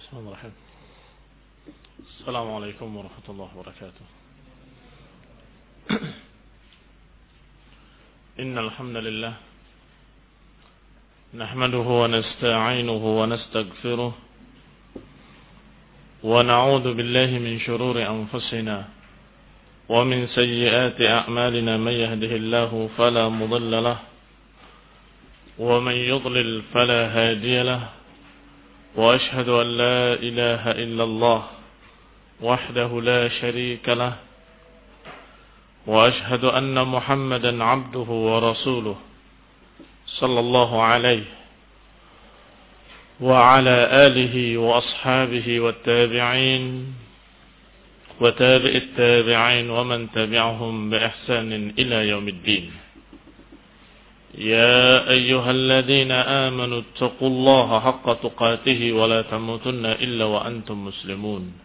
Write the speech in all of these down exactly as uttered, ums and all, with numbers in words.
Bismillahirrahmanirrahim. Assalamualaikum warahmatullahi wabarakatuh. Innal hamdalillah nahmaduhu wa nasta'inuhu wa nastaghfiruh wa na'udzu billahi min shururi anfusina wa min sayyiati a'malina may yahdihillahu fala mudilla lahu wa man yudlil fala hadiya lahu wa ashhadu an la ilaha illallah وحده لا شريك له وأشهد أن محمدا عبده ورسوله صلى الله عليه وعلى آله وأصحابه والتابعين وتابع التابعين ومن تبعهم بإحسان إلى يوم الدين يا أيها الذين آمنوا اتقوا الله حق تقاته ولا تموتن إلا وأنتم مسلمون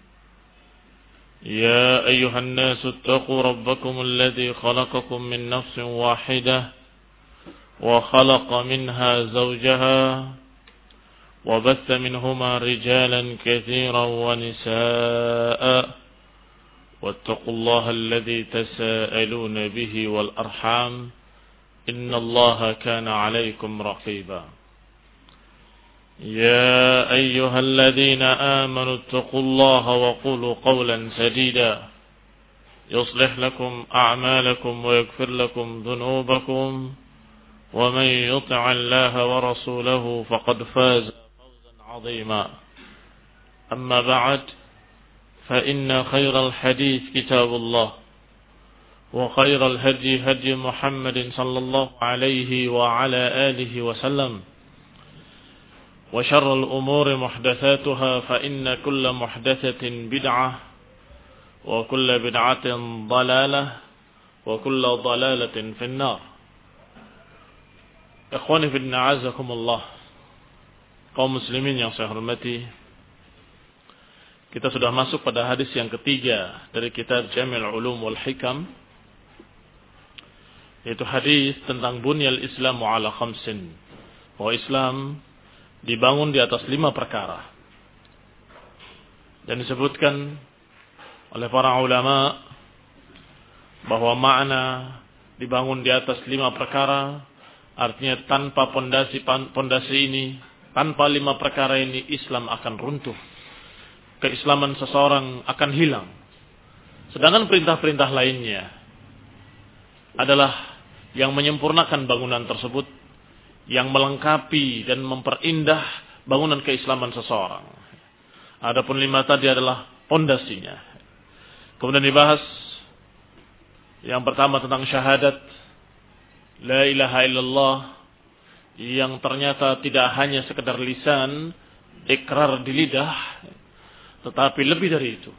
يا أيها الناس اتقوا ربكم الذي خلقكم من نفس واحدة وخلق منها زوجها وبث منهما رجالا كثيرا ونساء واتقوا الله الذي تساءلون به والأرحام إن الله كان عليكم رقيبا يا أيها الذين آمنوا اتقوا الله وقولوا قولا سديدا يصلح لكم أعمالكم ويغفر لكم ذنوبكم ومن يطع الله ورسوله فقد فاز فوزا عظيما أما بعد فإن خير الحديث كتاب الله وخير الهدي هدي محمد صلى الله عليه وعلى آله وسلم وشر الأمور محدثاتها فإن كل محدثة بدعة وكل بدعة ضلالة وكل ضلالة في النار. Ikhwani fi din, a'azakumullah. Kaum muslimin yang saya hormati, kita sudah masuk pada hadis yang ketiga dari kitab Jami'ul Ulum wal Hikam, yaitu hadis tentang bunyal Islamu ala khamsin, bahwa Islam dibangun di atas lima perkara. Dan disebutkan oleh para ulama bahwa makna dibangun di atas lima perkara artinya tanpa pondasi pondasi ini, tanpa lima perkara ini Islam akan runtuh. Keislaman seseorang akan hilang. Sedangkan perintah-perintah lainnya adalah yang menyempurnakan bangunan tersebut, yang melengkapi dan memperindah bangunan keislaman seseorang. Adapun lima tadi adalah pondasinya. Kemudian dibahas yang pertama tentang syahadat la ilaha illallah, yang ternyata tidak hanya sekedar lisan, ikrar di lidah, tetapi lebih dari itu.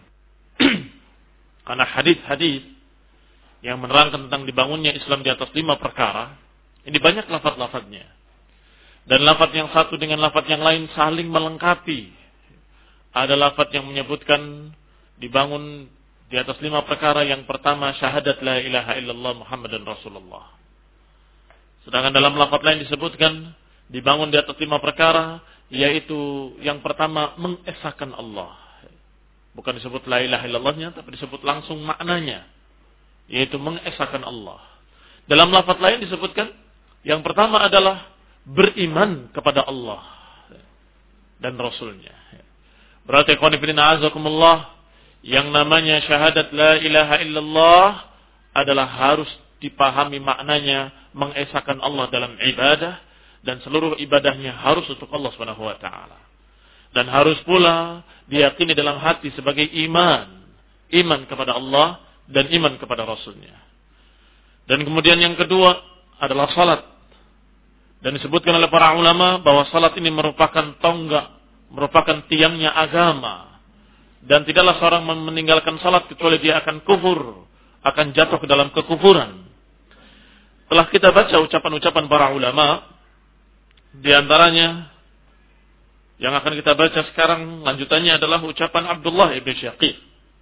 Karena hadis-hadis yang menerangkan tentang dibangunnya Islam di atas lima perkara, ini banyak lafaz-lafaznya. Dan lafaz yang satu dengan lafaz yang lain saling melengkapi. Ada lafaz yang menyebutkan dibangun di atas lima perkara. Yang pertama syahadat la ilaha illallah Muhammadan Rasulullah. Sedangkan dalam lafaz lain disebutkan dibangun di atas lima perkara, yaitu yang pertama mengesahkan Allah. Bukan disebut la ilaha illallahnya, tapi disebut langsung maknanya, yaitu mengesahkan Allah. Dalam lafaz lain disebutkan yang pertama adalah beriman kepada Allah dan Rasulnya. Berarti ikhwan fillah azakumullah, yang namanya syahadat la ilaha illallah adalah harus dipahami maknanya mengesahkan Allah dalam ibadah, dan seluruh ibadahnya harus untuk Allah Subhanahu wa taala. Dan harus pula diyakini dalam hati sebagai iman, iman kepada Allah dan iman kepada Rasulnya. Dan kemudian yang kedua adalah salat. Dan disebutkan oleh para ulama bahwa salat ini merupakan tonggak, merupakan tiangnya agama. Dan tidaklah seorang meninggalkan salat kecuali dia akan kufur, akan jatuh ke dalam kekufuran. Telah kita baca ucapan-ucapan para ulama, di antaranya yang akan kita baca sekarang lanjutannya adalah ucapan Abdullah ibn Syaqiq.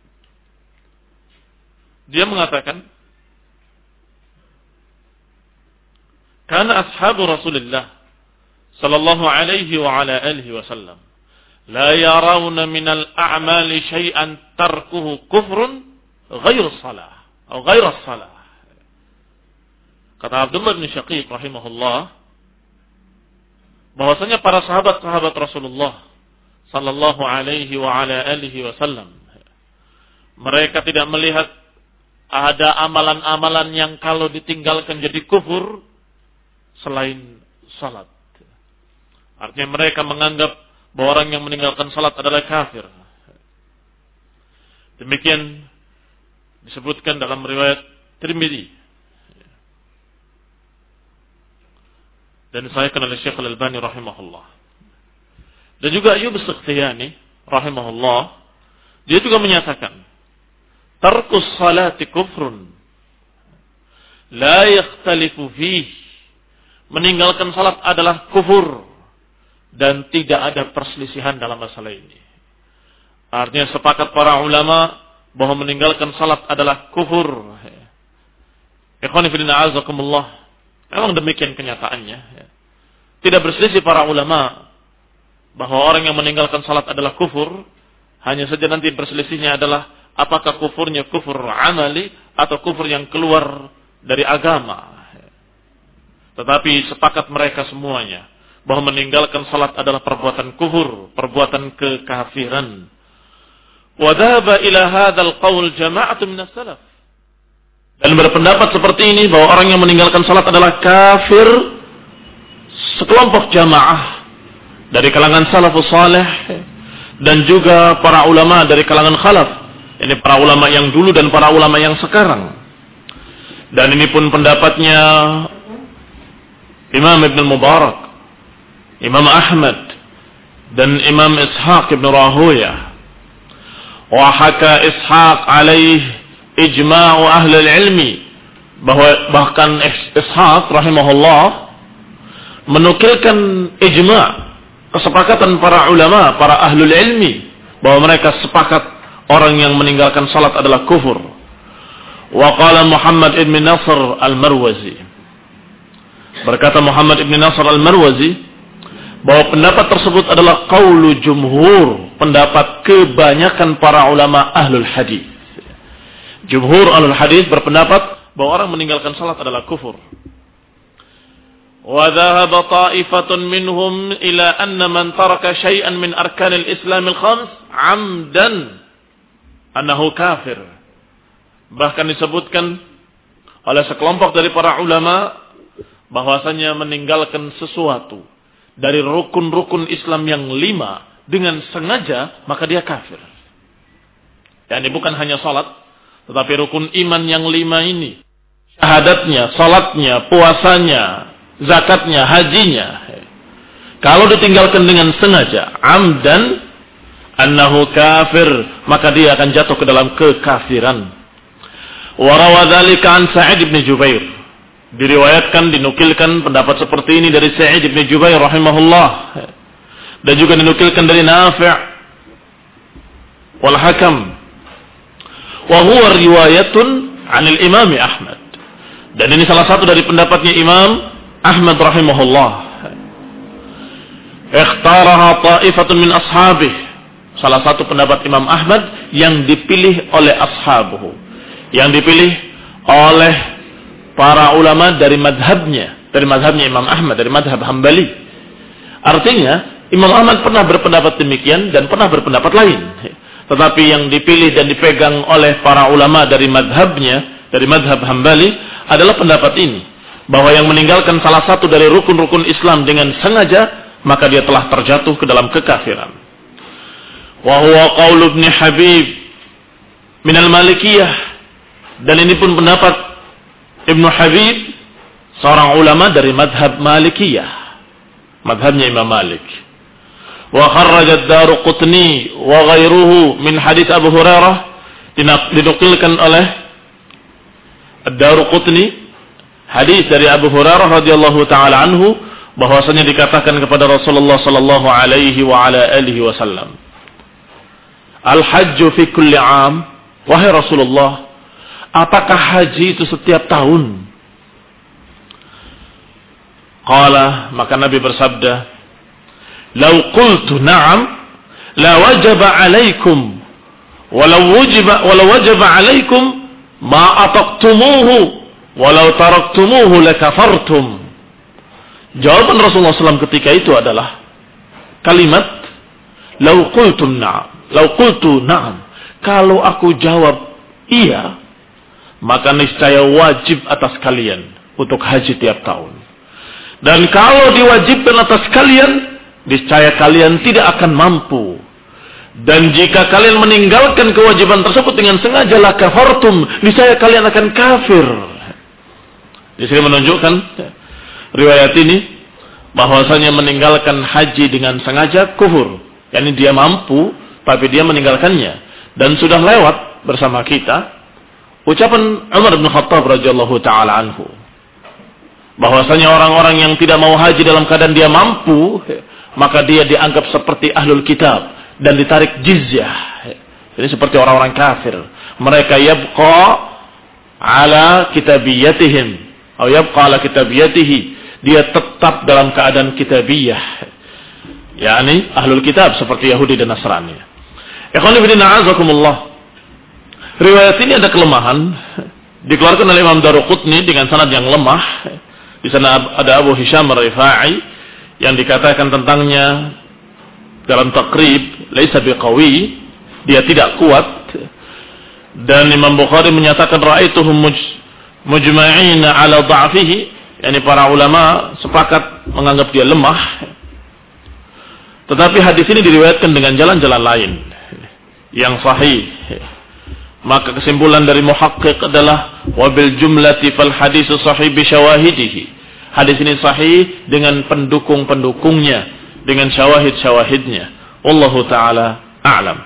Dia mengatakan, Kana ashabu Rasulullah sallallahu alaihi wa ala alihi wasallam la yarawna minal a'mali syai'an tarkuhu kufrun ghairu salah atau ghairu salah. Kata Abdullah bin Syaqiq rahimahullah, bahwasanya para sahabat-sahabat Rasulullah sallallahu alaihi wa ala alihi wasallam, mereka tidak melihat ada amalan-amalan yang kalau ditinggalkan jadi kufur selain salat. Artinya mereka menganggap bahwa orang yang meninggalkan salat adalah kafir. Demikian disebutkan dalam riwayat Tirmidzi. Dan disahihkan oleh Syekh Al-Albani rahimahullah. Dan juga Ayyub As-Sakhtiyani rahimahullah, dia juga menyatakan, tarkus salati kufrun la yakhtalifu fihi. Meninggalkan salat adalah kufur dan tidak ada perselisihan dalam masalah ini. Artinya sepakat para ulama bahwa meninggalkan salat adalah kufur. Ikhwani fillah azakumullah. Memang demikian kenyataannya. Tidak berselisih para ulama bahwa orang yang meninggalkan salat adalah kufur. Hanya saja nanti berselisihnya adalah apakah kufurnya kufur amali atau kufur yang keluar dari agama. Tetapi sepakat mereka semuanya bahwa meninggalkan salat adalah perbuatan kufur, perbuatan kekafiran. Wa dhahaba ila hadzal qaul jama'atun minas salaf. Dan berpendapat seperti ini bahwa orang yang meninggalkan salat adalah kafir sekelompok jamaah dari kalangan salafus saleh dan juga para ulama dari kalangan khalaf. Ini para ulama yang dulu dan para ulama yang sekarang. Dan ini pun pendapatnya Imam Ibn Mubarak, Imam Ahmad dan Imam Ishaq Ibn Rahuyah. Wa haka Ishaq alaih ijma'u ahli ilmi, bahwa bahkan Ishaq rahimahullah menukilkan ijma', kesepakatan para ulama, para ahlul ilmi, bahwa mereka sepakat orang yang meninggalkan salat adalah kufur. Wa qala Muhammad ibn Nasr al-Marwazi, berkata Muhammad ibn Nasr al-Marwazi, bahwa pendapat tersebut adalah qaulu jumhur, pendapat kebanyakan para ulama ahlul hadis. Jumhur ahlul hadis berpendapat bahwa orang meninggalkan salat adalah kufur. Wa dhahaba ta'ifatun minhum ila anna man taraka syai'an min arkanil Islamil khams 'amdan annahu kafir. Bahkan disebutkan oleh sekelompok dari para ulama bahwasanya meninggalkan sesuatu dari rukun-rukun Islam yang lima dengan sengaja, maka dia kafir. Dan ini bukan hanya salat, tetapi rukun iman yang lima ini, syahadatnya, salatnya, puasanya, zakatnya, hajinya, kalau ditinggalkan dengan sengaja, amdan, annahu kafir, maka dia akan jatuh ke dalam kekafiran. Wa rawa dzalika an Sa'id bin Jubair. Diriwayatkan, dinukilkan pendapat seperti ini dari Sa'id bin Jubair rahimahullah, dan juga dinukilkan dari Nafi' wal Hakam. Wa huwa riwayatun 'anil Imam Ahmad. Dan ini salah satu dari pendapatnya Imam Ahmad rahimahullah. Ikhtaraha ta'ifatun min ashabih. Salah satu pendapat Imam Ahmad yang dipilih oleh ashabuhu, yang dipilih oleh para ulama dari madhabnya, dari madhabnya Imam Ahmad, dari madhab Hambali. Artinya Imam Ahmad pernah berpendapat demikian dan pernah berpendapat lain. Tetapi yang dipilih dan dipegang oleh para ulama dari madhabnya, dari madhab Hambali, adalah pendapat ini, bahwa yang meninggalkan salah satu dari rukun-rukun Islam dengan sengaja, maka dia telah terjatuh ke dalam kekafiran. Wa huwa qaul Ibnu Habib min al-Malikiyah, dan ini pun pendapat Ibnu Habib, seorang ulama dari madhab Malikiyah, madhabnya Imam Malik. Wa kharraja ad-Daruqutni wa ghairuhu min hadits Abu Hurairah, dinukilkan oleh ad-Daruqutni hadis dari Abu Hurairah radhiyallahu taala anhu, bahwasanya dikatakan kepada Rasulullah sallallahu alaihi wa ala alihi wasallam, al-hajju fi kulli 'am, wahai Rasulullah, apakah haji itu setiap tahun? Qala, maka Nabi bersabda, "Lau qultu na'am la wajaba 'alaikum walau wajiba walau wajaba 'alaikum ma ataqtumuhu walau taraktumuhu lakafartum. Jawaban Rasulullah sallallahu alaihi wasallam ketika itu adalah kalimat lau qultum na'am, lau qultu na'am. Kalau aku jawab iya, maka niscaya wajib atas kalian untuk haji tiap tahun. Dan kalau diwajibkan atas kalian, niscaya kalian tidak akan mampu. Dan jika kalian meninggalkan kewajiban tersebut dengan sengaja, la kafartum, niscaya kalian akan kafir. Di sini menunjukkan riwayat ini bahwasanya meninggalkan haji dengan sengaja kufur. Yani dia mampu tapi dia meninggalkannya, dan sudah lewat bersama kita ucapan Umar bin Khattab radhiyallahu taala anhu bahwasanya orang-orang yang tidak mau haji dalam keadaan dia mampu, maka dia dianggap seperti ahlul kitab dan ditarik jizyah. Jadi seperti orang-orang kafir. Mereka yabqa ala kitabiyatihim atau yabqa ala kitabiyatihi. Dia tetap dalam keadaan kitabiyah. yakni ahlul kitab seperti Yahudi dan Nasrani. Ikhwan fillah azakumullah. Riwayat ini ada kelemahan. Dikeluarkan oleh Imam Daruqutni dengan sanad yang lemah. Di sana ada Abu Hisham Ar-Rifai yang dikatakan tentangnya dalam takrib laisa biqawi, dia tidak kuat. Dan Imam Bukhari menyatakan ra'aituhum mujma'ina ala dha'fihi, yakni para ulama sepakat menganggap dia lemah. Tetapi hadis ini diriwayatkan dengan jalan-jalan lain yang sahih. Maka kesimpulan dari muhaqqiq adalah wabil jumlati fal hadisu sahih bi syawahidihi. Hadis ini sahih dengan pendukung-pendukungnya, dengan syawahid-syawahidnya. Wallahu taala a'lam.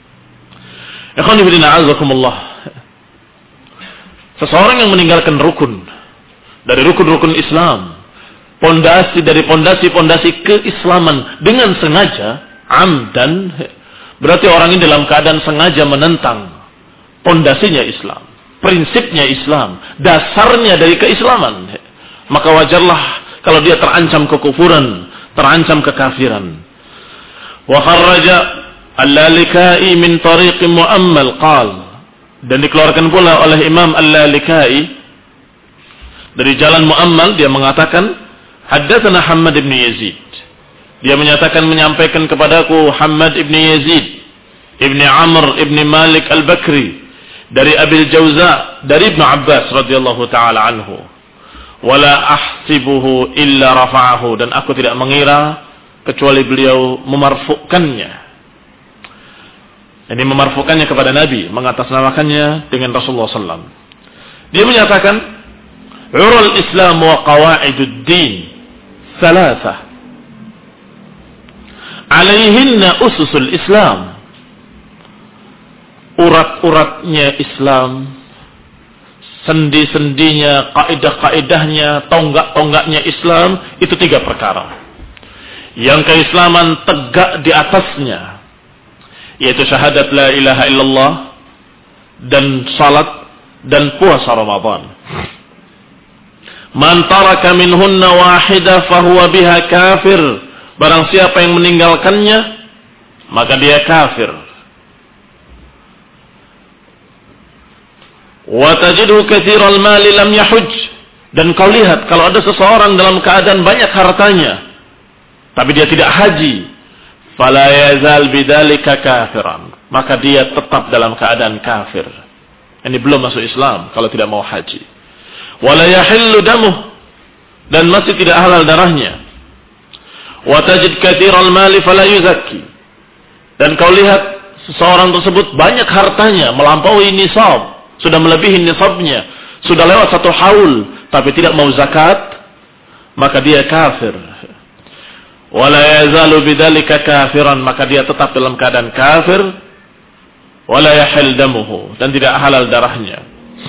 Ikhwan fillah azakumullah. Seseorang yang meninggalkan rukun dari rukun-rukun Islam, pondasi dari pondasi-pondasi keislaman dengan sengaja, amdan, berarti orang ini dalam keadaan sengaja menentang pondasinya Islam, prinsipnya Islam, dasarnya dari keislaman. Maka wajarlah kalau dia terancam kekufuran, terancam kekafiran. Wa kharraja Al-Lalikai min tariq mu'ammal qal, dan dikeluarkan pula oleh Imam Al-Lalikai dari jalan mu'ammal, dia mengatakan haddatsana Hammad ibn Yazid, dia menyatakan menyampaikan kepadaku Hammad ibn Yazid ibn Amr ibn Malik Al-Bakri dari Abil Jauza dari Ibnu Abbas radhiyallahu taala anhu, wala ahsibuhu illa rafa'ahu, dan aku tidak mengira kecuali beliau memarfukannya. Ini memarfukannya kepada Nabi, mengatasnamakannya dengan Rasulullah sallallahu alaihi wasallam. Dia menyatakan, "Urul Islam wa qawaidud din thalathah. Alaihinna ususul Islam." Urat-uratnya Islam, sendi-sendinya, kaidah-kaidahnya, tonggak-tonggaknya Islam, itu tiga perkara yang keislaman tegak di atasnya, yaitu syahadat la ilaha illallah dan salat dan puasa Ramadan. Man taraka minhunna wahidah fahuwa biha kafir. Barang siapa yang meninggalkannya, maka dia kafir. Wa tajidu katsiral mali lam yahuj, dan kau lihat kalau ada seseorang dalam keadaan banyak hartanya tapi dia tidak haji, fala yazal bidzalika kafiran, maka dia tetap dalam keadaan kafir. Ini belum masuk Islam kalau tidak mau haji. Wala yahillu damuh, dan masih tidak halal darahnya. Wa tajid katsiral mali fala yuzakki, dan kau lihat seseorang tersebut banyak hartanya melampaui nisab, sudah melebihi nisabnya, sudah lewat satu haul, tapi tidak mau zakat, maka dia kafir. Wala yazalu bidzalika kafiran, maka dia tetap dalam keadaan kafir. Wala yahil damuhu, dan tidak halal darahnya.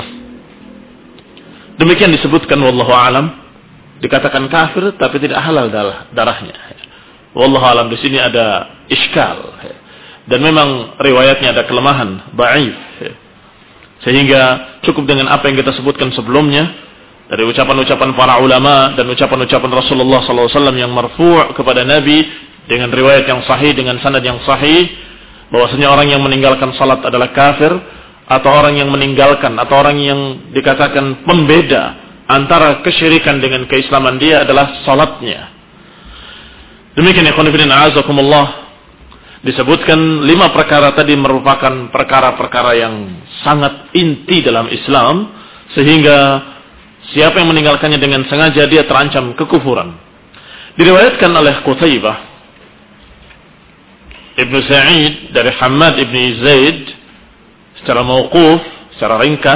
Demikian disebutkan wallahu alam, dikatakan kafir tapi tidak halal darahnya. Wallahu alam, di sini ada iskal, dan memang riwayatnya ada kelemahan, dhaif. Sehingga cukup dengan apa yang kita sebutkan sebelumnya dari ucapan-ucapan para ulama dan ucapan-ucapan Rasulullah sallallahu alaihi wasallam yang marfu' kepada Nabi dengan riwayat yang sahih, dengan sanad yang sahih, bahwasanya orang yang meninggalkan salat adalah kafir, atau orang yang meninggalkan, atau orang yang dikatakan pembeda antara kesyirikan dengan keislaman dia adalah salatnya. Demikian ya khonifidin a'azakumullah. Disebutkan lima perkara tadi merupakan perkara-perkara yang sangat inti dalam Islam, sehingga siapa yang meninggalkannya dengan sengaja dia terancam kekufuran. Diriwayatkan oleh Qutaibah Ibnu Sa'id dari Hammad Ibn Zaid secara mauquf, secara ringkas,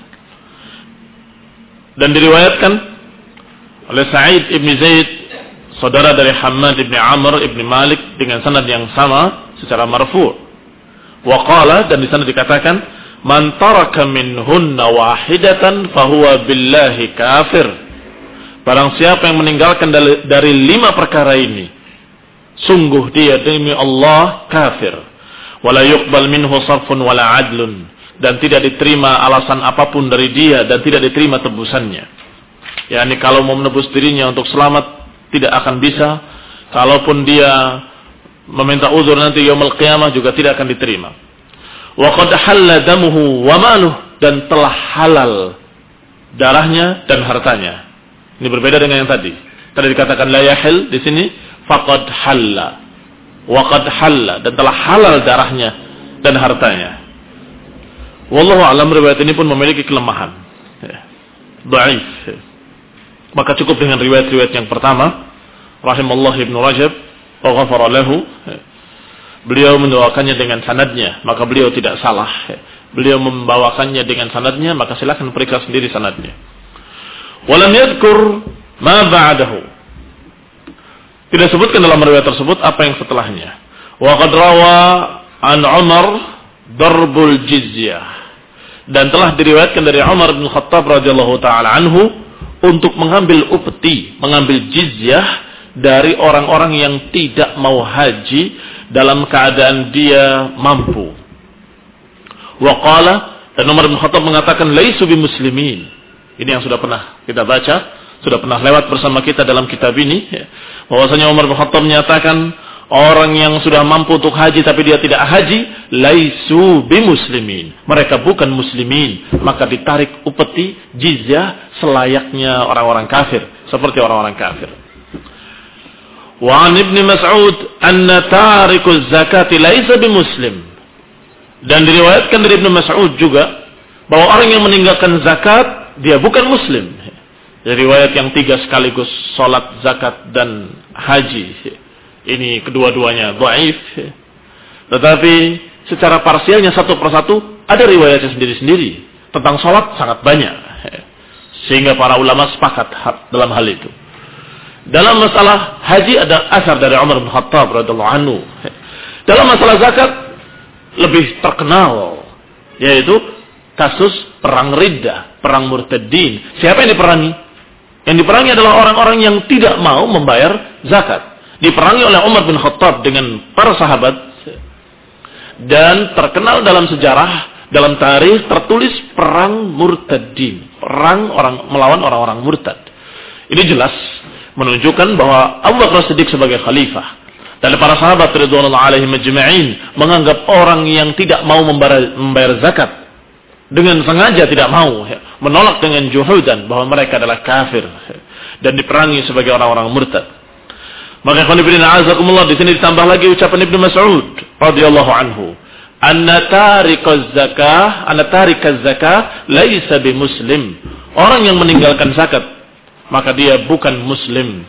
dan diriwayatkan oleh Sa'id Ibn Zaid, saudara dari Hammad Ibn Amr Ibn Malik, dengan sanad yang sama secara marfu'. Wa qala, dan di sana dikatakan, man taraka minhunna wahidatan fahuwa billahi kafir. Barang siapa yang meninggalkan dari, dari lima perkara ini, sungguh dia demi Allah kafir. Wala yuqbal minhu sarfun wala adlun, dan tidak diterima alasan apapun dari dia, dan tidak diterima tebusannya. yakni kalau mau menebus dirinya untuk selamat tidak akan bisa. Kalaupun dia meminta uzur nanti yaumul qiyamah juga tidak akan diterima. Wa qad halla damuhu wa maluh, dan telah halal darahnya dan hartanya. Ini berbeda dengan yang tadi. Tadi dikatakan la yahil, di sini faqad halla. Wa qad halla, dan telah halal darahnya dan hartanya. Wallahu a'lam, riwayat ini pun memiliki kelemahan. Dhaif. Maka cukup dengan riwayat-riwayat yang pertama. Rahimallahu Ibnu Rajab wa ghafara lahu. Beliau mendoakannya dengan sanadnya, maka beliau tidak salah. Beliau membawakannya dengan sanadnya, maka silakan periksa sendiri sanadnya. Walam yadhkur ma ba'dahu. Tidak sebutkan dalam riwayat tersebut apa yang setelahnya. Wa qad rawa an Umar darbul jizyah. Dan telah diriwayatkan dari Umar bin Khattab radhiyallahu taala anhu untuk mengambil upeti, mengambil jizyah dari orang-orang yang tidak mau haji dalam keadaan dia mampu. Wa qala, dan Umar bin Khattab mengatakan laisu bimuslimin. Ini yang sudah pernah kita baca, sudah pernah lewat bersama kita dalam kitab ini, bahwasanya Umar bin Khattab menyatakan orang yang sudah mampu untuk haji tapi dia tidak haji, laisu bimuslimin. Mereka bukan muslimin, maka ditarik upeti jizyah selayaknya orang-orang kafir, seperti orang-orang kafir. Wa an Ibnu Mas'ud anna tarikuz zakati laisa bimuslim. Dan diriwayatkan dari Ibnu Mas'ud juga bahwa orang yang meninggalkan zakat dia bukan muslim. Dari riwayat yang tiga sekaligus, salat, zakat dan haji. Ini kedua-duanya dhaif. Tetapi secara parsialnya satu persatu ada riwayatnya sendiri-sendiri. Tentang salat sangat banyak. Sehingga para ulama sepakat dalam hal itu. Dalam masalah haji ada asar dari Umar bin Khattab radhiyallahu anhu. Dalam masalah zakat lebih terkenal, yaitu kasus perang Riddah, perang Murtadin. Siapa yang diperangi? Yang diperangi adalah orang-orang yang tidak mau membayar zakat. Diperangi oleh Umar bin Khattab dengan para sahabat, dan terkenal dalam sejarah, dalam tarikh tertulis perang Murtadin, perang orang melawan orang-orang murtad. Ini jelas menunjukkan bahwa Abu Bakar Siddiq sebagai khalifah dan para sahabat radhiyallahu alaihim ajma'in menganggap orang yang tidak mau membayar, membayar zakat dengan sengaja tidak mau, menolak dengan juhudan bahwa mereka adalah kafir dan diperangi sebagai orang-orang murtad. Maka khonifidin a'azakumullah, di sini ditambah lagi ucapan Ibnu Mas'ud radhiyallahu anhu, anna tarikaz zakah, anna tarikaz zakah laisa bimuslim. Orang yang meninggalkan zakat maka dia bukan muslim.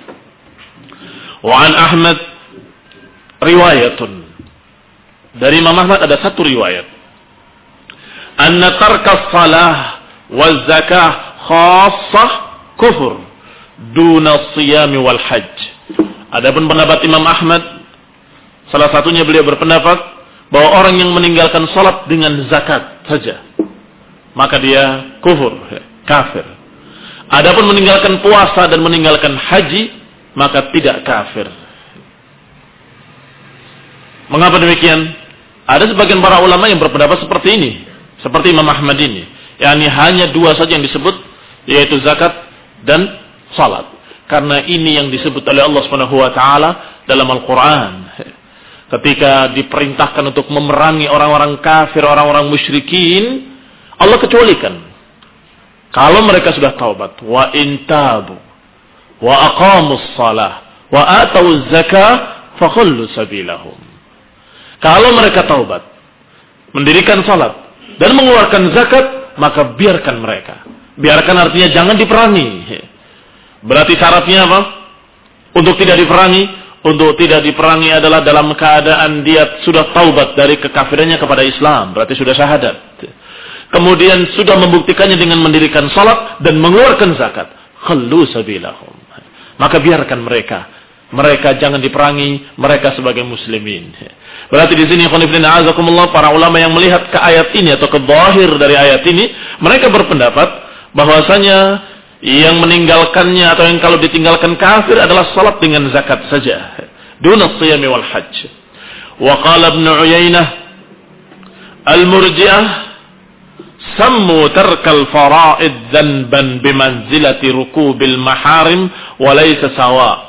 Wa an Ahmad riwayatun, dari Imam Ahmad ada satu riwayat, anna tarkas salah wal zakah khassah kufur duna siyami wal hajj. Adapun pendapat Imam Ahmad, salah satunya beliau berpendapat bahwa orang yang meninggalkan salat dengan zakat saja maka dia kufur, kafir. Adapun meninggalkan puasa dan meninggalkan haji maka tidak kafir. Mengapa demikian? Ada sebagian para ulama yang berpendapat seperti ini, seperti Imam Ahmad ini, yakni hanya dua saja yang disebut, yaitu zakat dan salat. Karena ini yang disebut oleh Allah Subhanahu wa taala dalam Al-Quran. Ketika diperintahkan untuk memerangi orang-orang kafir, orang-orang musyrikin, Allah kecualikan. Kalau mereka sudah taubat, wa intabu, wa aqamus salah, wa atawuz zakah, fakhullu sabilahum. Kalau mereka taubat, mendirikan salat, dan mengeluarkan zakat, maka biarkan mereka. Biarkan artinya jangan diperangi. Berarti syaratnya apa? Untuk tidak diperangi, untuk tidak diperangi adalah dalam keadaan dia sudah taubat dari kekafirannya kepada Islam, berarti sudah syahadat. Kemudian sudah membuktikannya dengan mendirikan salat dan mengeluarkan zakat. Khallu sabilahum. Maka biarkan mereka. Mereka jangan diperangi, mereka sebagai muslimin. Berarti di sini khonifidina azakumullah, para ulama yang melihat ke ayat ini atau ke zahir dari ayat ini, mereka berpendapat bahwasanya yang meninggalkannya atau yang kalau ditinggalkan kafir adalah salat dengan zakat saja. Duna siyami wal hajj. Wa qala Ibnu Uyainah al-Murji'ah sammu tarkal fara'id dhanban bimanzilati rukubil maharim wa laysa sawa.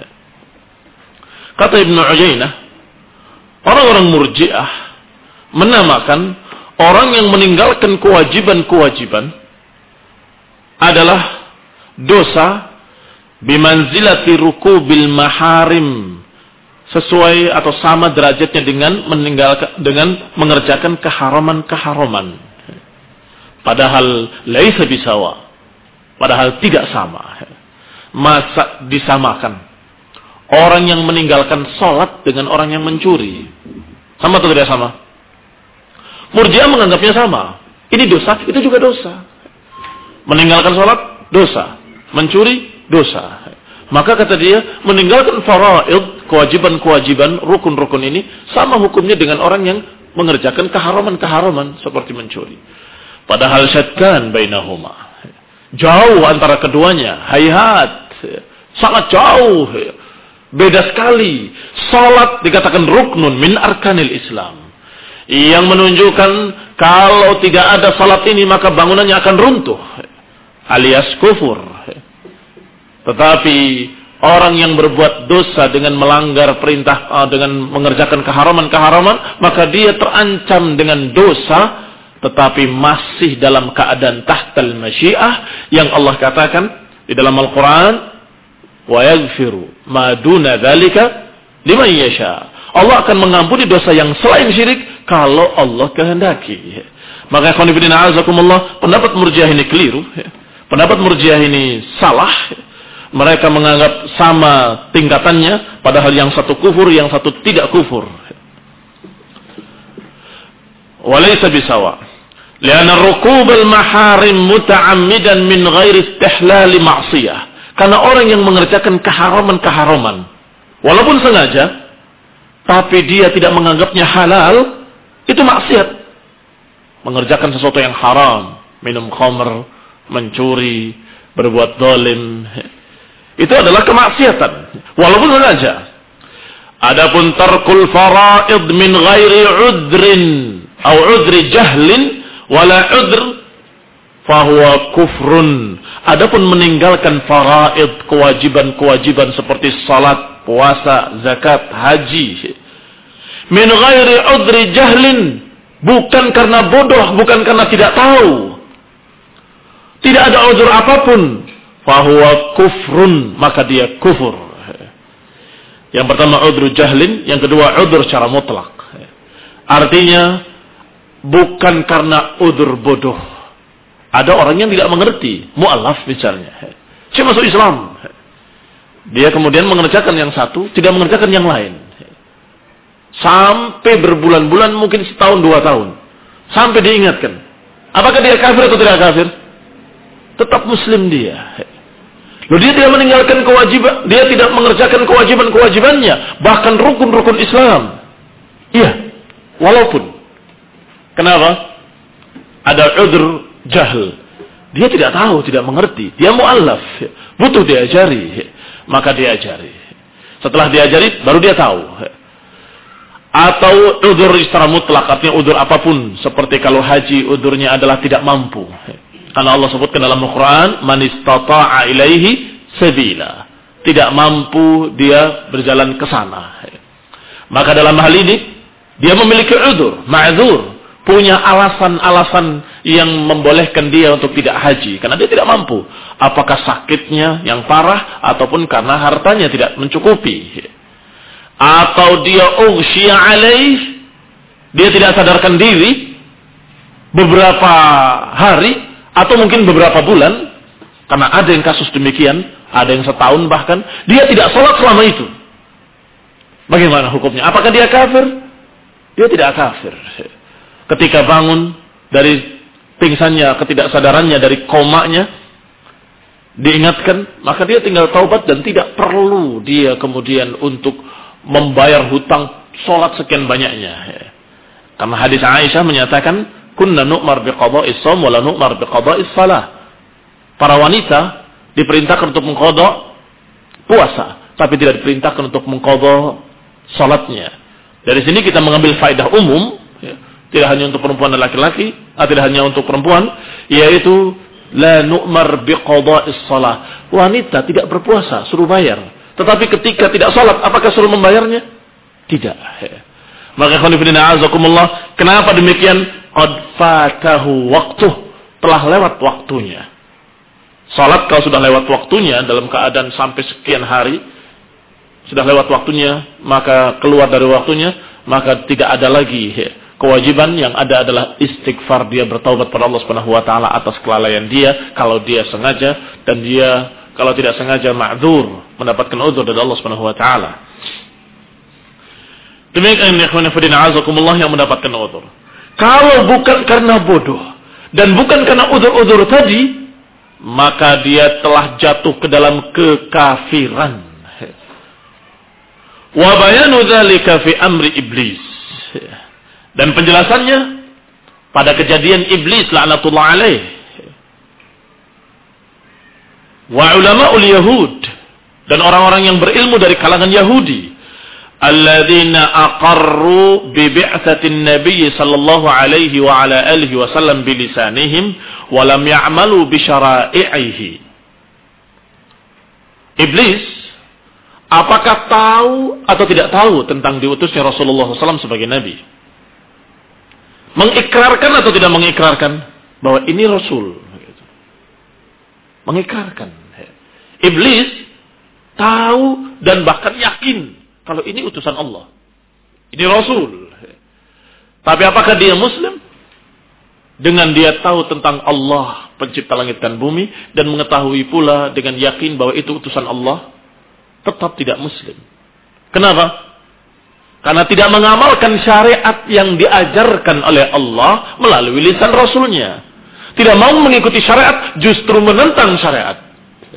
Kata Ibnu Uyainah, orang-orang Murji'ah menamakan orang yang meninggalkan kewajiban-kewajiban adalah dosa bimanzilati rukubil maharim, sesuai atau sama derajatnya dengan meninggalkan dengan mengerjakan keharaman-keharaman. Padahal laisa bisawa. Padahal tidak sama. Masa disamakan orang yang meninggalkan salat dengan orang yang mencuri? Sama atau tidak sama? Murji'ah menganggapnya sama. Ini dosa, itu juga dosa. Meninggalkan salat dosa, mencuri dosa. Maka kata dia, meninggalkan faraid, kewajiban-kewajiban, rukun-rukun ini sama hukumnya dengan orang yang mengerjakan keharaman-keharaman seperti mencuri. Padahal syatkan bainahuma. Jauh antara keduanya, hayhat, sangat jauh. Beda sekali. Salat dikatakan ruknun min arkanil Islam, yang menunjukkan kalau tidak ada salat ini maka bangunannya akan runtuh, alias kufur. Tetapi orang yang berbuat dosa dengan melanggar perintah, dengan mengerjakan keharaman-keharaman, maka dia terancam dengan dosa, tetapi masih dalam keadaan tahtal masyiah, yang Allah katakan di dalam Al-Quran, wa yaghfiru ma duna dzalika liman yasha. Allah akan mengampuni dosa yang selain syirik kalau Allah kehendaki. Maka ikhwan fillah azakumullah, pendapat Murji'ah ini keliru. Pendapat Murji'ah ini salah. Mereka menganggap sama tingkatannya, padahal yang satu kufur, yang satu tidak kufur. Walaysa bisawa. Lianna rukub al-maharim muta'ammidan min ghairi istihlal ma'siyah. Karena orang yang mengerjakan keharaman-keharaman, walaupun sengaja, tapi dia tidak menganggapnya halal, itu maksiat. Mengerjakan sesuatu yang haram, minum khamr, mencuri, berbuat zalim, itu adalah kemaksiatan, walaupun sengaja. Adapun tarkul fara'id min ghairi udrin atau udri jahlin wala udr fahuwa kufrun. Adapun meninggalkan fara'id, kewajiban-kewajiban seperti salat, puasa, zakat, haji, min ghairi udri jahlin, bukan karena bodoh, bukan karena tidak tahu, tidak ada uzur apapun, fahuwa kufrun, maka dia kufur. Yang pertama udru jahlin, yang kedua udur secara mutlak. Artinya bukan karena udur bodoh. Ada orang yang tidak mengerti, mu'allaf misalnya, dia masuk Islam, dia kemudian mengerjakan yang satu, tidak mengerjakan yang lain, sampai berbulan-bulan, mungkin setahun dua tahun, sampai diingatkan. Apakah dia kafir atau tidak kafir? Tetap muslim dia. Loh, dia tidak meninggalkan kewajiban, dia tidak mengerjakan kewajiban-kewajibannya, bahkan rukun-rukun Islam. Iya, walaupun. Kenapa? Ada udzur jahl. Dia tidak tahu, tidak mengerti. Dia mu'allaf, butuh diajari. Maka diajari. Setelah diajari, baru dia tahu. Atau udzur secara mutlak, artinya udzur apapun. Seperti kalau haji, udzurnya adalah tidak mampu. Karena Allah sebutkan dalam Al-Quran, man istata'a ilaihi sabila. tidak mampu dia berjalan ke sana. Maka dalam hal ini dia memiliki udzur, ma'dzur, punya alasan-alasan yang membolehkan dia untuk tidak haji karena dia tidak mampu. Apakah sakitnya yang parah ataupun karena hartanya tidak mencukupi. Atau dia ughshiya alaih, dia tidak sadarkan diri beberapa hari atau mungkin beberapa bulan, karena ada yang kasus demikian, ada yang setahun bahkan dia tidak sholat selama itu. Bagaimana hukumnya? Apakah dia kafir? Dia tidak kafir. Ketika bangun dari pingsannya, ketidaksadarannya, dari komanya, diingatkan, maka dia tinggal taubat dan tidak perlu dia kemudian untuk membayar hutang sholat sekian banyaknya. Karena hadis Aisyah menyatakan, kunna nu'mar biqada'is shaum wa la nu'mar biqada'is shalah. Para wanita diperintahkan untuk mengqadha puasa, tapi tidak diperintahkan untuk mengqadha salatnya. Dari sini kita mengambil faedah umum, ya, tidak hanya untuk perempuan dan laki-laki, atau tidak hanya untuk perempuan, yaitu la nu'mar biqada'is shalah. Wanita tidak berpuasa, suruh bayar. Tetapi ketika tidak salat, apakah suruh membayarnya? Tidak. Ya. Maka khonifidina azakumullah, kenapa demikian? Qad fatahu waktuh, telah lewat waktunya. Salat kalau sudah lewat waktunya dalam keadaan sampai sekian hari sudah lewat waktunya, maka keluar dari waktunya, maka tidak ada lagi kewajiban. Yang ada adalah istighfar, dia bertaubat pada Allah Subhanahu wa taala atas kelalaian dia kalau dia sengaja, dan dia kalau tidak sengaja ma'dzur, mendapatkan udzur dari Allah Subhanahu wa taala. Demikian ikhwan fillah azakumullah yang mendapatkan udzur. Kalau bukan karena bodoh dan bukan karena udzur-udzur tadi, maka dia telah jatuh ke dalam kekafiran. Wa bayanu dzalika fi amri iblis. Dan penjelasannya pada kejadian iblis laknatullah alaih. Wa ulama'ul yahud, dan orang-orang yang berilmu dari kalangan Yahudi, alladzina aqarru bi bi'tsatin nabiy sallallahu alaihi wa ala alihi wasallam bi lisanihim wa lam ya'malu bi syara'ihi. Iblis apakah tahu atau tidak tahu tentang diutusnya Rasulullah shallallahu alaihi wasallam sebagai nabi? Mengikrarkan atau tidak mengikrarkan bahwa ini Rasul? Mengikrarkan. Iblis tahu dan bahkan yakin kalau ini utusan Allah, ini Rasul. Tapi apakah dia Muslim? Dengan dia tahu tentang Allah, pencipta langit dan bumi, dan mengetahui pula dengan yakin bahwa itu utusan Allah, tetap tidak Muslim. Kenapa? Karena tidak mengamalkan syariat yang diajarkan oleh Allah melalui lisan Rasulnya. Tidak mau mengikuti syariat, justru menentang syariat.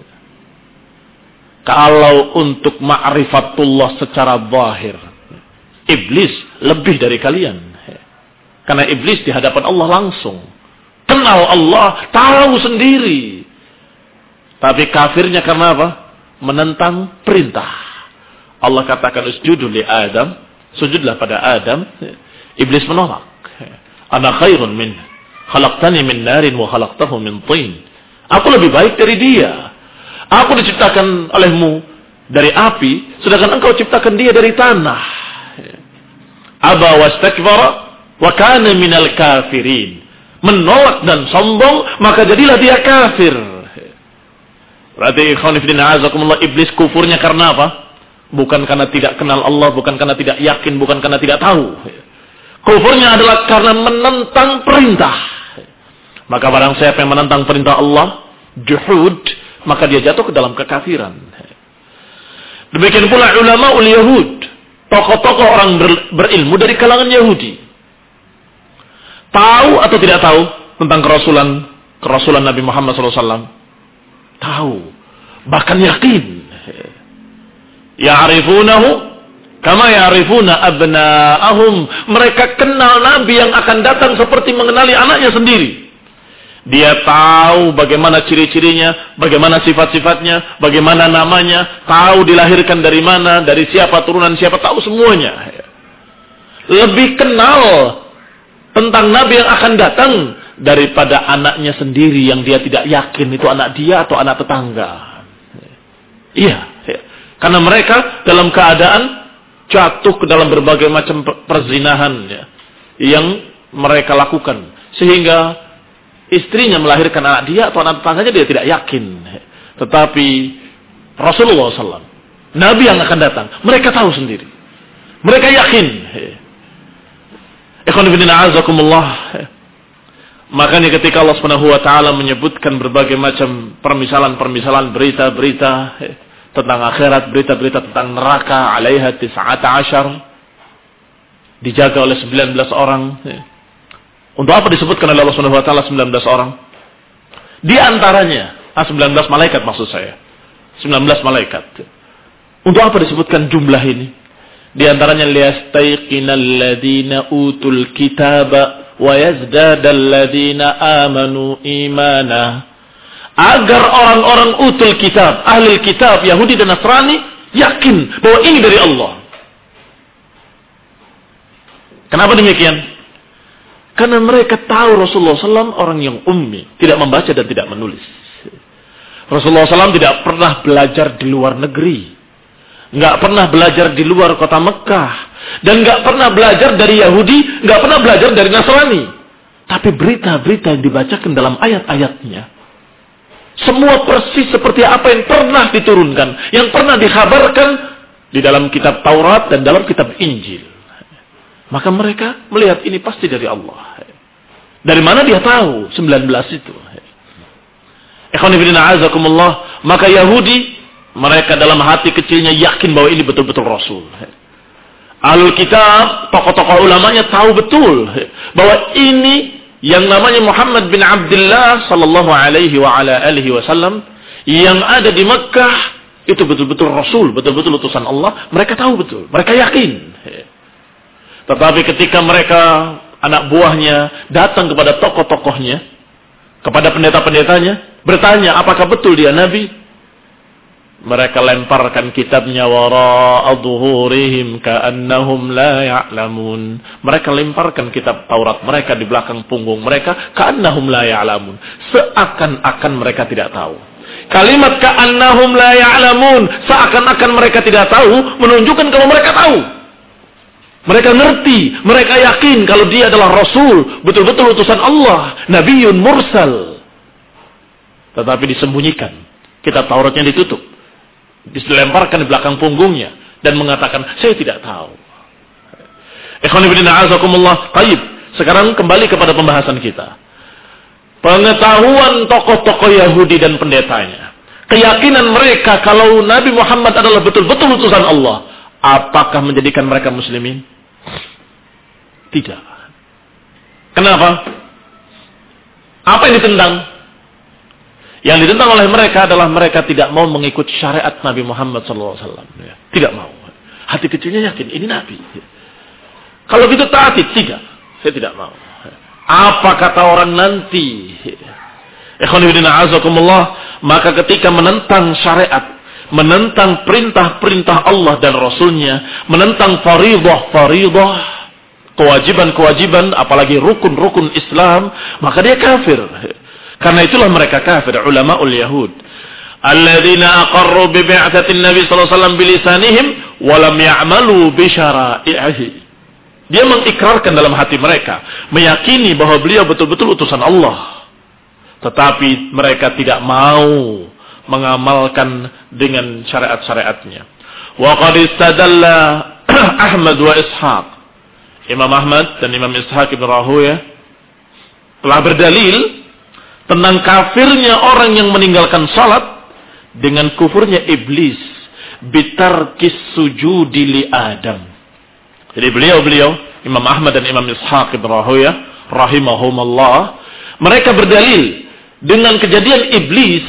Kalau untuk ma'rifatullah secara zahir, iblis lebih dari kalian. Karena iblis di hadapan Allah langsung kenal Allah, tahu sendiri. Tapi kafirnya karena apa? Menentang perintah. Allah katakan usjudu li Adam, sujudlah pada Adam. Iblis menolak. Ana khairun min, khalaqtani min narin wa khalaqtahu min tin. Aku lebih baik dari dia. Aku diciptakan olehmu dari api, sedangkan engkau ciptakan dia dari tanah. Aba wastakbara wa kana minal kafirin. Menolak dan sombong, maka jadilah dia kafir. Berarti khonifidina azakumullah, iblis kufurnya karena apa? Bukan karena tidak kenal Allah, bukan karena tidak yakin, bukan karena tidak tahu. Kufurnya adalah karena menentang perintah. Maka barang siapa yang menentang perintah Allah, juhud, maka dia jatuh ke dalam kekafiran. Demikian pula ulama ul Yahud, tokoh-tokoh orang ber, berilmu dari kalangan Yahudi, tahu atau tidak tahu tentang kerasulan kerasulan Nabi Muhammad shallallahu alaihi wasallam? Tahu, bahkan yakin. Ya'rifunahu kama ya'rifuna abna'ahum. Mereka kenal Nabi yang akan datang seperti mengenali anaknya sendiri. Dia tahu bagaimana ciri-cirinya, bagaimana sifat-sifatnya, bagaimana namanya, tahu dilahirkan dari mana, dari siapa turunan siapa, tahu semuanya. Lebih kenal tentang Nabi yang akan datang daripada anaknya sendiri yang dia tidak yakin itu anak dia atau anak tetangga. Iya, Karena mereka dalam keadaan jatuh ke dalam berbagai macam perzinahan ya, yang mereka lakukan. Sehingga istrinya melahirkan anak dia atau anak tetangganya dia tidak yakin. Tetapi Rasulullah shallallahu alaihi wasallam, Nabi yang akan datang, mereka tahu sendiri. Mereka yakin. Ikhwan fillah azakumullah. Makanya ketika Allah Subhanahu wa taala menyebutkan berbagai macam permisalan-permisalan berita-berita tentang akhirat, berita-berita tentang neraka, alaiha tis'ata asyar, dijaga oleh sembilan belas orang. Untuk apa disebutkan oleh Allah Subhanahu wa taala sembilan belas orang? Di antaranya, ah, sembilan belas malaikat maksud saya. sembilan belas malaikat. Untuk apa disebutkan jumlah ini? Di antaranya liyastayqinal ladzina utul kitaba wa yazdadal ladzina amanu imana. Agar orang-orang utul kitab, ahli kitab, Yahudi dan Nasrani yakin bahwa ini dari Allah. Kenapa demikian? Karena mereka tahu Rasulullah shallallahu alaihi wasallam orang yang ummi, tidak membaca dan tidak menulis. Rasulullah shallallahu alaihi wasallam tidak pernah belajar di luar negeri, nggak pernah belajar di luar kota Mekah, dan nggak pernah belajar dari Yahudi, nggak pernah belajar dari Nasrani. Tapi berita-berita yang dibacakan dalam ayat-ayatnya, semua persis seperti apa yang pernah diturunkan, yang pernah dikhabarkan di dalam kitab Taurat dan dalam kitab Injil. Maka mereka melihat ini pasti dari Allah. Dari mana dia tahu sembilan belas itu? Ikhwan fillah azakumullah. Maka Yahudi, mereka dalam hati kecilnya yakin bahwa ini betul-betul Rasul. Ahlul kitab, tokoh-tokoh ulamanya tahu betul bahwa ini yang namanya Muhammad bin Abdullah sallallahu alaihi wa ala alihi wasallam yang ada di Mekah itu betul-betul Rasul, betul-betul utusan Allah. Mereka tahu betul, mereka yakin. Tetapi ketika mereka, anak buahnya, datang kepada tokoh-tokohnya, kepada pendeta-pendetanya, bertanya apakah betul dia Nabi, mereka lemparkan kitabnya wara'a dhuhurihim ka'annahum la ya'lamun. Mereka lemparkan kitab Taurat mereka di belakang punggung mereka, ka'annahum la ya'lamun, seakan-akan mereka tidak tahu. Kalimat ka'annahum la ya'lamun, seakan-akan mereka tidak tahu, menunjukkan kalau mereka tahu. Mereka ngerti, mereka yakin kalau dia adalah Rasul, betul-betul utusan Allah, Nabiun Mursal. Tetapi disembunyikan, kitab Tauratnya ditutup, dilemparkan di belakang punggungnya, dan mengatakan, saya tidak tahu. Ikhwan fillah azakumullah. Baik, sekarang kembali kepada pembahasan kita. Pengetahuan tokoh-tokoh Yahudi dan pendetanya, keyakinan mereka kalau Nabi Muhammad adalah betul-betul utusan Allah, apakah menjadikan mereka muslimin? Tidak. Kenapa? Apa yang ditentang? Yang ditentang oleh mereka adalah mereka tidak mau mengikut syariat Nabi Muhammad shallallahu alaihi wasallam. Tidak mau. Hati kecilnya yakin ini Nabi. Kalau gitu taati, tidak. Saya tidak mau. Apa kata orang nanti? Ikhwan fillah azakumullah. Maka ketika menentang syariat, menentang perintah-perintah Allah dan Rasulnya, menentang faridah-faridah, kewajiban-kewajiban, apalagi rukun-rukun Islam, maka dia kafir. Karena itulah mereka kafir, ulama'ul Yahud. Alladzina aqarru bi bi'atsatin Nabi sallallahu alaihi wasallam bilisanihim wa lam ya'malu bi syara'ihi. Dia mengikrarkan dalam hati mereka, meyakini bahwa beliau betul-betul utusan Allah. Tetapi mereka tidak mau mengamalkan dengan syariat-syariatnya. Wa qad istadalla Ahmad wa Ishaq. Imam Ahmad dan Imam Ishaq Ibn Rahuyah telah berdalil tentang kafirnya orang yang meninggalkan salat dengan kufurnya iblis bitarkis sujudi li Adam. Jadi beliau-beliau Imam Ahmad dan Imam Ishaq Ibn Rahuyah rahimahumullah, mereka berdalil dengan kejadian iblis.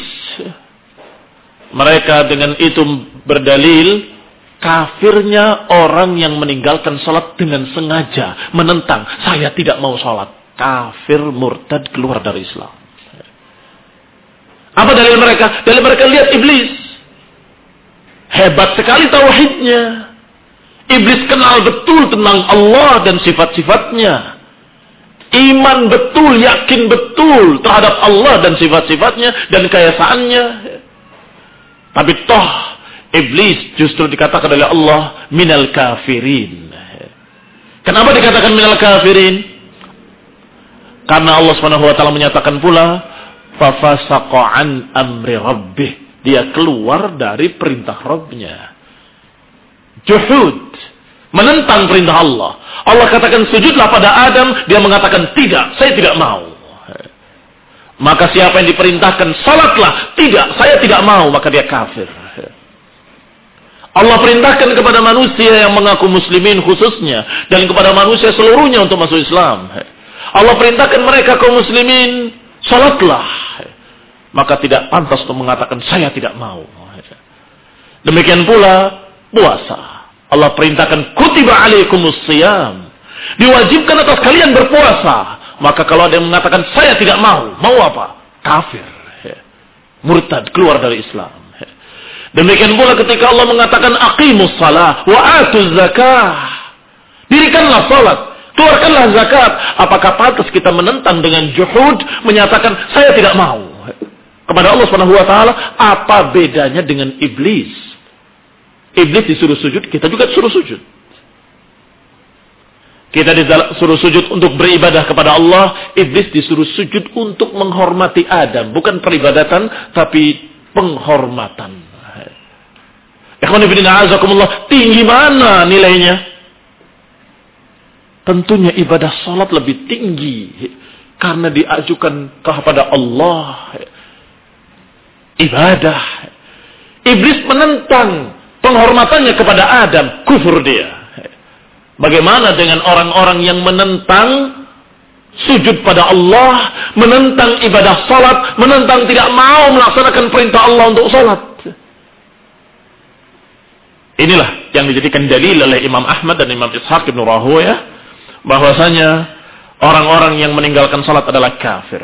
Mereka dengan itu berdalil kafirnya orang yang meninggalkan salat dengan sengaja, menentang, saya tidak mau salat. Kafir, murtad, keluar dari Islam. Apa dalil mereka? Dalil mereka lihat iblis. Hebat sekali tauhidnya. Iblis kenal betul tentang Allah dan sifat-sifatnya. Iman betul, yakin betul terhadap Allah dan sifat-sifatnya dan keesaannya. Tapi toh Iblis justru dikatakan oleh Allah minal kafirin. Kenapa dikatakan minal kafirin? Karena Allah Subhanahu wa taala menyatakan pula fafasaqa an amri rabbih. Dia keluar dari perintah Rabbnya. Juhud, menentang perintah Allah. Allah katakan sujudlah pada Adam, dia mengatakan tidak, saya tidak mau. Maka siapa yang diperintahkan salatlah, tidak, saya tidak mau, maka dia kafir. Allah perintahkan kepada manusia yang mengaku muslimin khususnya dan kepada manusia seluruhnya untuk masuk Islam. Allah perintahkan mereka kaum muslimin salatlah. Maka tidak pantas untuk mengatakan saya tidak mau. Demikian pula puasa. Allah perintahkan kutiba alaikumus shiyam. Diwajibkan atas kalian berpuasa. Maka kalau ada yang mengatakan saya tidak mau, mau apa? Kafir. Murtad, keluar dari Islam. Demikian pula ketika Allah mengatakan aqimus shalah wa atuz zakah. Dirikanlah salat, keluarkanlah zakat. Apakah pantas kita menentang dengan juhud, menyatakan saya tidak mau kepada Allah Subhanahu wa taala? Apa bedanya dengan iblis? Iblis disuruh sujud, kita juga disuruh sujud. Kita disuruh sujud untuk beribadah kepada Allah, iblis disuruh sujud untuk menghormati Adam, bukan peribadatan tapi penghormatan. Ikhwan fillah azakumullah, tinggi mana nilainya? Tentunya ibadah salat lebih tinggi karena diajukan kepada Allah. Ibadah. Iblis menentang penghormatannya kepada Adam, kufur dia. Bagaimana dengan orang-orang yang menentang sujud pada Allah, menentang ibadah salat, menentang tidak mau melaksanakan perintah Allah untuk salat? Inilah yang dijadikan dalil oleh Imam Ahmad dan Imam Ishaq bin Rahawayh bahwasanya orang-orang yang meninggalkan salat adalah kafir.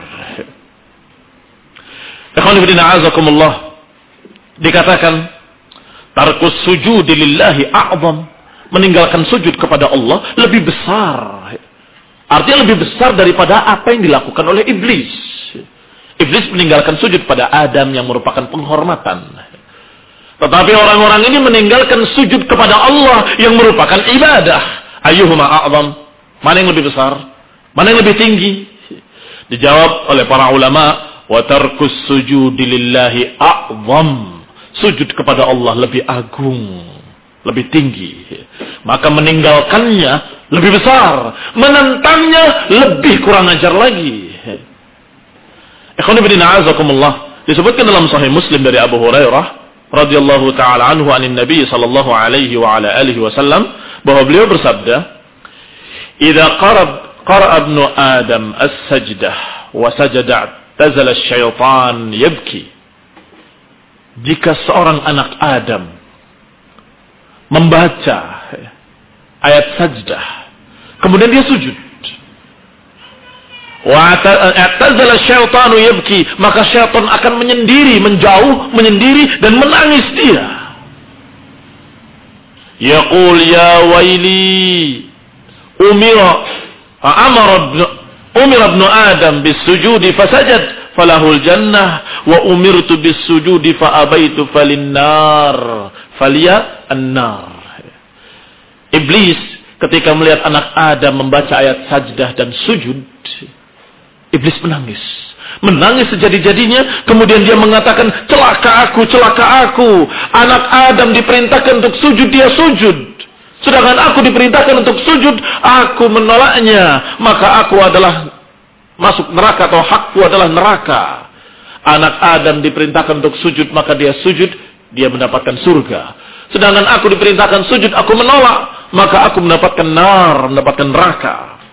Ikhwan fillah azakumullah, dikatakan tarkus sujudi lillahi a'zam, meninggalkan sujud kepada Allah lebih besar. Artinya lebih besar daripada apa yang dilakukan oleh iblis. Iblis meninggalkan sujud pada Adam yang merupakan penghormatan. Tetapi orang-orang ini meninggalkan sujud kepada Allah yang merupakan ibadah. Ayyuhuma a'zam? Mana yang lebih besar? Mana yang lebih tinggi? Dijawab oleh para ulama, wa tarkus sujudi lillahi a'zam. Sujud kepada Allah lebih agung, lebih tinggi. Maka meninggalkannya lebih besar, menentangnya lebih kurang ajar lagi. Ikhwan fillah azakumullah, disebutkan dalam Sahih Muslim dari Abu Hurairah radhiyallahu taala anhu anin Nabi sallallahu alaihi wa ala alihi wasallam bahwa beliau bersabda, "Idza qarab qara ibnu Adam as-sajdah wa sajada tazala asy-syaitan yabki." Jika seorang anak Adam membaca ayat sajdah, kemudian dia sujud, wa tazala syaitanu yabki, maka syaitan akan menyendiri, menjauh, menyendiri dan menangis dia. Yaqul ya waili umira amara ibn umira ibn Adam bisujudi fasajad falahul jannah wa umirtu bisujudi fa abaitu falinnar faliya annar. Iblis ketika melihat anak Adam membaca ayat sajdah dan sujud, iblis menangis. Menangis sejadi-jadinya. Kemudian dia mengatakan, celaka aku, celaka aku. Anak Adam diperintahkan untuk sujud, dia sujud. Sedangkan aku diperintahkan untuk sujud, aku menolaknya. Maka aku adalah masuk neraka, atau hakku adalah neraka. Anak Adam diperintahkan untuk sujud, maka dia sujud, dia mendapatkan surga. Sedangkan aku diperintahkan sujud, aku menolak, maka aku mendapatkan nar, mendapatkan neraka.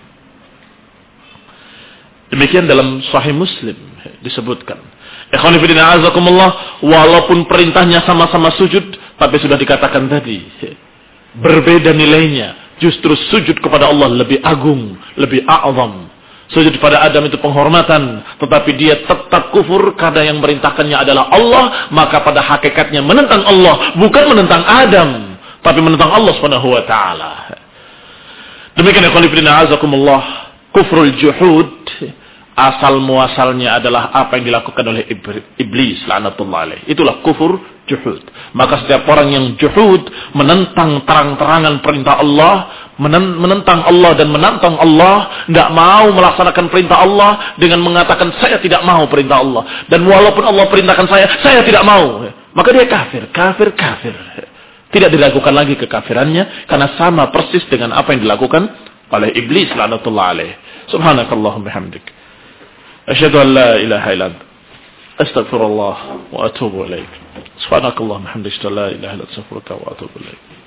Demikian dalam Sahih Muslim disebutkan. Ikhwan fillah azakumullah, walaupun perintahnya sama-sama sujud, tapi sudah dikatakan tadi, berbeda nilainya. Justru sujud kepada Allah lebih agung, lebih a'zam. Sujud pada Adam itu penghormatan, tetapi dia tetap kufur karena yang merintahkannya adalah Allah, maka pada hakikatnya menentang Allah, bukan menentang Adam, tapi menentang Allah Subhanahu wa taala. Demikian ikhwan fillah azakumullah, kufrul juhud asal muasalnya adalah apa yang dilakukan oleh iblis laknatullah alaih. Itulah kufur juhud. Maka setiap orang yang juhud, menentang terang-terangan perintah Allah, menentang Allah dan menantang Allah, tidak mau melaksanakan perintah Allah dengan mengatakan saya tidak mau perintah Allah, dan walaupun Allah perintahkan saya, saya tidak mau, maka dia kafir, kafir, kafir. Tidak diragukan lagi kekafirannya, karena sama persis dengan apa yang dilakukan oleh iblis laknatullah alaih. Subhanakallahumma bihamdik, asyhadu an la ilaha illa anta, astaghfirullah wa atubu ilaik. Subhanakallahumma bihamdik, la ilaha illa anta, astaghfiruka wa atubu ilaik.